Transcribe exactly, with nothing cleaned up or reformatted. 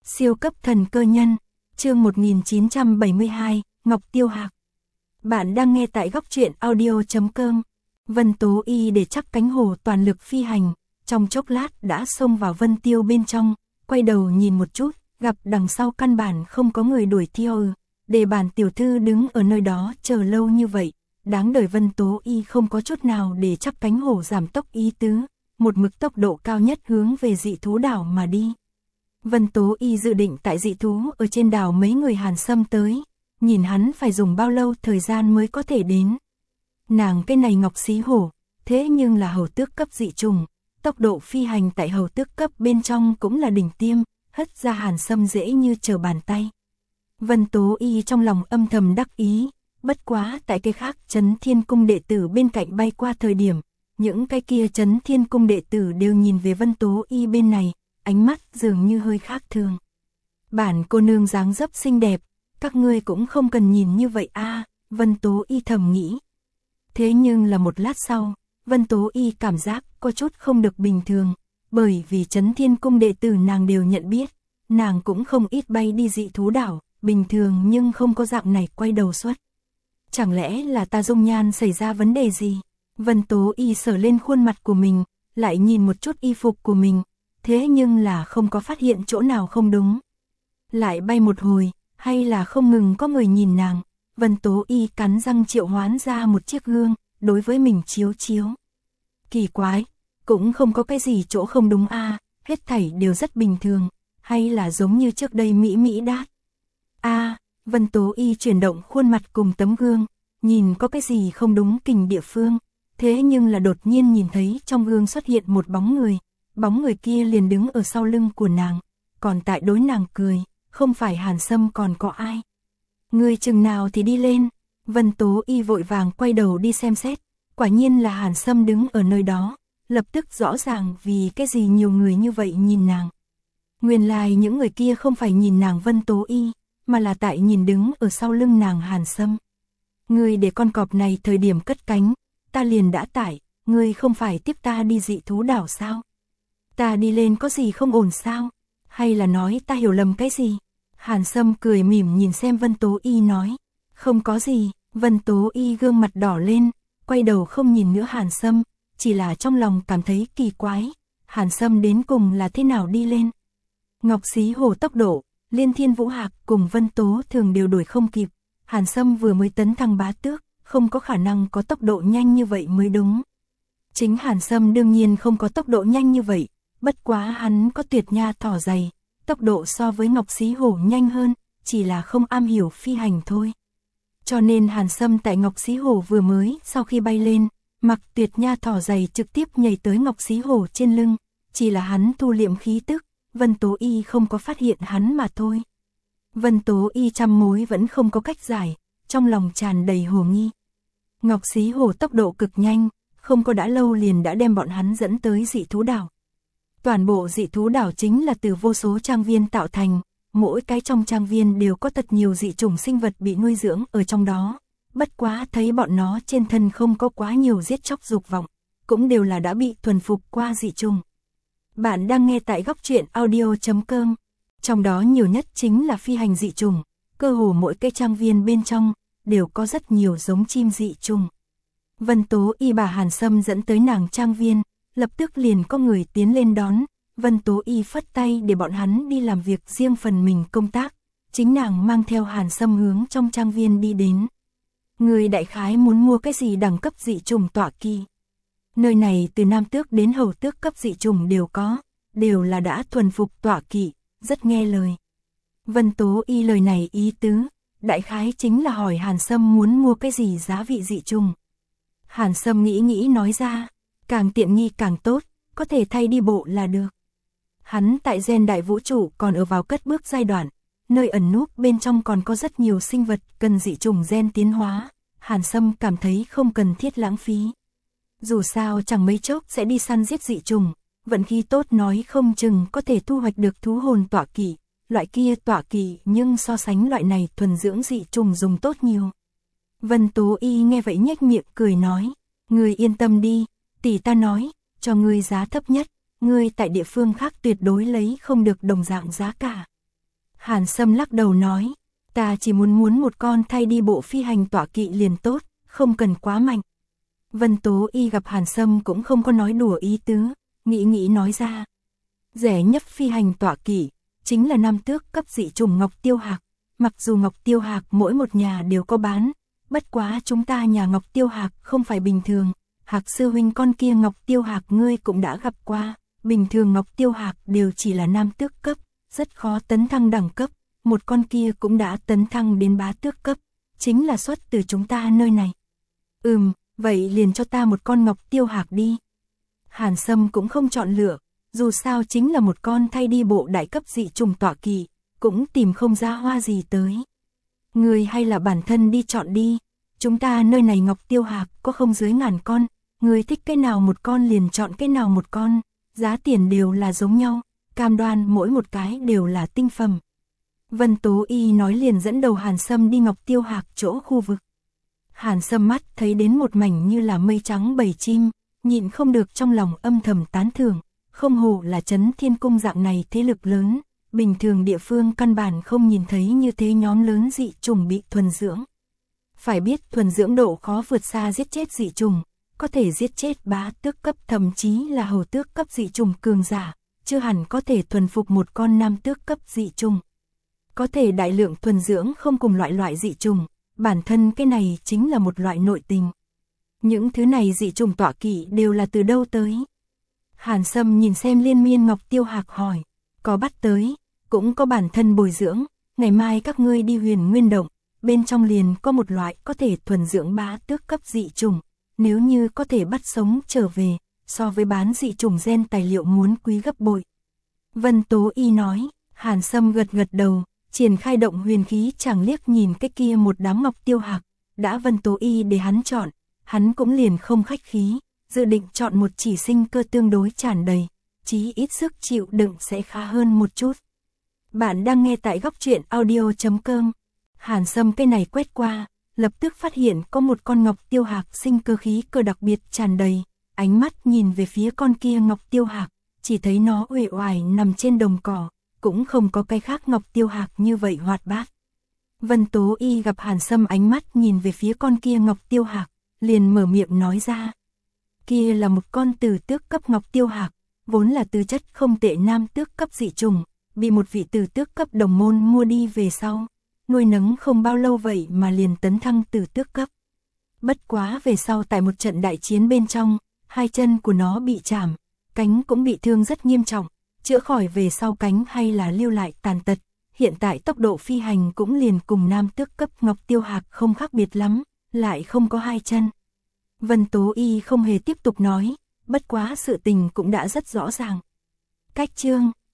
Siêu cấp thần cơ nhân, chương một nghìn chín trăm bảy mươi hai, Ngọc Tiêu Hạc. Bạn đang nghe tại góc truyện audio chấm com. Vân Tố Y để chắc cánh hổ toàn lực phi hành, trong chốc lát đã xông vào Vân Tiêu bên trong, quay đầu nhìn một chút, gặp đằng sau căn bản không có người đuổi theo. Để bản tiểu thư đứng ở nơi đó chờ lâu như vậy, đáng đời. Vân Tố Y không có chút nào để chắc cánh hổ giảm tốc ý tứ, một mực tốc độ cao nhất hướng về dị thú đảo mà đi. Vân Tố Y dự định tại dị thú ở trên đảo mấy người Hàn Sâm tới, nhìn hắn phải dùng bao lâu thời gian mới có thể đến. Nàng cái này Ngọc Xí Hổ, thế nhưng là hầu tước cấp dị trùng, tốc độ phi hành tại hầu tước cấp bên trong cũng là đỉnh tiêm, hất ra Hàn Sâm dễ như trở bàn tay. Vân Tố Y trong lòng âm thầm đắc ý, bất quá tại cái khác Chấn Thiên Cung đệ tử bên cạnh bay qua thời điểm, những cái kia Chấn Thiên Cung đệ tử đều nhìn về Vân Tố Y bên này, ánh mắt dường như hơi khác thường. Bản cô nương dáng dấp xinh đẹp, các ngươi cũng không cần nhìn như vậy a, Vân Tố Y thầm nghĩ. Thế nhưng là một lát sau, Vân Tố Y cảm giác có chút không được bình thường, bởi vì Chấn Thiên Cung đệ tử nàng đều nhận biết, nàng cũng không ít bay đi dị thú đảo, bình thường nhưng không có dạng này quay đầu xuất. Chẳng lẽ là ta dung nhan xảy ra vấn đề gì? Vân Tố Y sờ lên khuôn mặt của mình, lại nhìn một chút y phục của mình, thế nhưng là không có phát hiện chỗ nào không đúng. Lại bay một hồi, hay là không ngừng có người nhìn nàng, Vân Tố Y cắn răng triệu hoán ra một chiếc gương, đối với mình chiếu chiếu. Kỳ quái, cũng không có cái gì chỗ không đúng a, hết thảy đều rất bình thường, hay là giống như trước đây mỹ mỹ đát. A, Vân Tố Y chuyển động khuôn mặt cùng tấm gương, nhìn có cái gì không đúng kình địa phương, thế nhưng là đột nhiên nhìn thấy trong gương xuất hiện một bóng người, bóng người kia liền đứng ở sau lưng của nàng, còn tại đối nàng cười, không phải Hàn Sâm còn có ai. Người chừng nào thì đi lên, Vân Tố Y vội vàng quay đầu đi xem xét, quả nhiên là Hàn Sâm đứng ở nơi đó, lập tức rõ ràng vì cái gì nhiều người như vậy nhìn nàng. Nguyên lai những người kia không phải nhìn nàng Vân Tố Y, mà là tại nhìn đứng ở sau lưng nàng Hàn Sâm. Ngươi để con cọp này thời điểm cất cánh, ta liền đã tải, ngươi không phải tiếp ta đi dị thú đảo sao? Ta đi lên có gì không ổn sao? Hay là nói ta hiểu lầm cái gì? Hàn Sâm cười mỉm nhìn xem Vân Tố Y nói, không có gì. Vân Tố Y gương mặt đỏ lên, quay đầu không nhìn nữa Hàn Sâm, chỉ là trong lòng cảm thấy kỳ quái, Hàn Sâm đến cùng là thế nào đi lên? Ngọc Xí Hổ tốc độ, Liên Thiên Vũ Hạc cùng Vân Tố thường đều đuổi không kịp, Hàn Sâm vừa mới tấn thăng bá tước, không có khả năng có tốc độ nhanh như vậy mới đúng. Chính Hàn Sâm đương nhiên không có tốc độ nhanh như vậy, bất quá hắn có tuyệt nha thỏ dày, tốc độ so với Ngọc Xí Hổ nhanh hơn, chỉ là không am hiểu phi hành thôi. Cho nên Hàn Sâm tại Ngọc Xí Hổ vừa mới sau khi bay lên, mặc tuyệt nha thỏ dày trực tiếp nhảy tới Ngọc Xí Hổ trên lưng, chỉ là hắn thu liệm khí tức, Vân Tố Y không có phát hiện hắn mà thôi. Vân Tố Y trăm mối vẫn không có cách giải, trong lòng tràn đầy hồ nghi. Ngọc Xí Hổ tốc độ cực nhanh, không có đã lâu liền đã đem bọn hắn dẫn tới dị thú đảo. Toàn bộ dị thú đảo chính là từ vô số trang viên tạo thành, mỗi cái trong trang viên đều có thật nhiều dị chủng sinh vật bị nuôi dưỡng ở trong đó. Bất quá thấy bọn nó trên thân không có quá nhiều giết chóc dục vọng, cũng đều là đã bị thuần phục qua dị chủng. Bạn đang nghe tại góc truyện audio chấm com. Trong đó nhiều nhất chính là phi hành dị chủng, cơ hồ mỗi cái trang viên bên trong đều có rất nhiều giống chim dị chủng. Vân Tố Y bà Hàn Sâm dẫn tới nàng trang viên, lập tức liền có người tiến lên đón, Vân Tố Y phất tay để bọn hắn đi làm việc riêng phần mình công tác, chính nàng mang theo Hàn Sâm hướng trong trang viên đi đến. Người đại khái muốn mua cái gì đẳng cấp dị chủng tọa kỳ. Nơi này từ nam tước đến hầu tước cấp dị chủng đều có, đều là đã thuần phục tọa kỵ, rất nghe lời. Vân Tố Y lời này ý tứ, đại khái chính là hỏi Hàn Sâm muốn mua cái gì giá vị dị chủng. Hàn Sâm nghĩ nghĩ nói ra, càng tiện nghi càng tốt, có thể thay đi bộ là được. Hắn tại gen đại vũ trụ còn ở vào cất bước giai đoạn, nơi ẩn núp bên trong còn có rất nhiều sinh vật cần dị chủng gen tiến hóa, Hàn Sâm cảm thấy không cần thiết lãng phí. Dù sao chẳng mấy chốc sẽ đi săn giết dị chủng, vận khí tốt nói không chừng có thể thu hoạch được thú hồn tọa kỵ, loại kia tọa kỵ nhưng so sánh loại này thuần dưỡng dị chủng dùng tốt nhiều. Vân Tố Y nghe vậy nhếch miệng cười nói, ngươi yên tâm đi, tỷ ta nói, cho ngươi giá thấp nhất, ngươi tại địa phương khác tuyệt đối lấy không được đồng dạng giá cả. Hàn Sâm lắc đầu nói, ta chỉ muốn muốn một con thay đi bộ phi hành tọa kỵ liền tốt, không cần quá mạnh. Vân Tố Y gặp Hàn Sâm cũng không có nói đùa ý tứ, nghĩ nghĩ nói ra. Rẻ nhất phi hành tọa kỵ, chính là nam tước cấp dị chủng Ngọc Tiêu Hạc. Mặc dù Ngọc Tiêu Hạc mỗi một nhà đều có bán, bất quá chúng ta nhà Ngọc Tiêu Hạc không phải bình thường. Hạc sư huynh con kia Ngọc Tiêu Hạc ngươi cũng đã gặp qua, bình thường Ngọc Tiêu Hạc đều chỉ là nam tước cấp, rất khó tấn thăng đẳng cấp, một con kia cũng đã tấn thăng đến bá tước cấp, chính là xuất từ chúng ta nơi này. Ừm, vậy liền cho ta một con Ngọc Tiêu Hạc đi. Hàn Sâm cũng không chọn lựa, dù sao chính là một con thay đi bộ đại cấp dị trùng tọa kỵ, cũng tìm không ra hoa gì tới. Người hay là bản thân đi chọn đi, chúng ta nơi này Ngọc Tiêu Hạc có không dưới ngàn con, người thích cái nào một con liền chọn cái nào một con, giá tiền đều là giống nhau, cam đoan mỗi một cái đều là tinh phẩm. Vân Tố Y nói liền dẫn đầu Hàn Sâm đi Ngọc Tiêu Hạc chỗ khu vực. Hàn Sâm mắt thấy đến một mảnh như là mây trắng bầy chim, nhịn không được trong lòng âm thầm tán thưởng, không hổ là Trấn Thiên Cung dạng này thế lực lớn, bình thường địa phương căn bản không nhìn thấy như thế nhóm lớn dị trùng bị thuần dưỡng. Phải biết thuần dưỡng độ khó vượt xa giết chết dị trùng, có thể giết chết bá tước cấp thậm chí là hầu tước cấp dị trùng cường giả, chưa hẳn có thể thuần phục một con nam tước cấp dị trùng. Có thể đại lượng thuần dưỡng không cùng loại loại dị trùng, bản thân cái này chính là một loại nội tình. Những thứ này dị trùng tọa kỵ đều là từ đâu tới? Hàn Sâm nhìn xem Liên Miên Ngọc Tiêu Hạc hỏi, có bắt tới, cũng có bản thân bồi dưỡng, ngày mai các ngươi đi Huyền Nguyên Động, bên trong liền có một loại có thể thuần dưỡng bá tước cấp dị trùng, nếu như có thể bắt sống trở về, so với bán dị trùng gen tài liệu muốn quý gấp bội. Vân Tố Y nói, Hàn Sâm gật gật đầu, triển khai động huyền khí chẳng liếc nhìn cái kia một đám Ngọc Tiêu Hạc, đã Vân Tố Y để hắn chọn, hắn cũng liền không khách khí, dự định chọn một chỉ sinh cơ tương đối tràn đầy, chí ít sức chịu đựng sẽ khá hơn một chút. Bạn đang nghe tại góc truyện audio chấm com. Hàn Sâm cái này quét qua, lập tức phát hiện có một con Ngọc Tiêu Hạc sinh cơ khí cơ đặc biệt tràn đầy, ánh mắt nhìn về phía con kia Ngọc Tiêu Hạc, chỉ thấy nó uể oải nằm trên đồng cỏ, cũng không có cái khác Ngọc Tiêu Hạc như vậy hoạt bát. Vân Tố Y gặp Hàn Sâm ánh mắt nhìn về phía con kia Ngọc Tiêu Hạc, liền mở miệng nói ra. Kia là một con tử tước cấp Ngọc Tiêu Hạc, vốn là tư chất không tệ nam tước cấp dị trùng, bị một vị tử tước cấp đồng môn mua đi về sau, nuôi nấng không bao lâu vậy mà liền tấn thăng tử tước cấp. Bất quá về sau tại một trận đại chiến bên trong, hai chân của nó bị chảm, cánh cũng bị thương rất nghiêm trọng, chữa khỏi về sau cánh hay là lưu lại tàn tật, hiện tại tốc độ phi hành cũng liền cùng nam tước cấp Ngọc Tiêu Hạc không khác biệt lắm, lại không có hai chân. Vân Tố Y không hề tiếp tục nói, bất quá sự tình cũng đã rất rõ ràng. Cách chương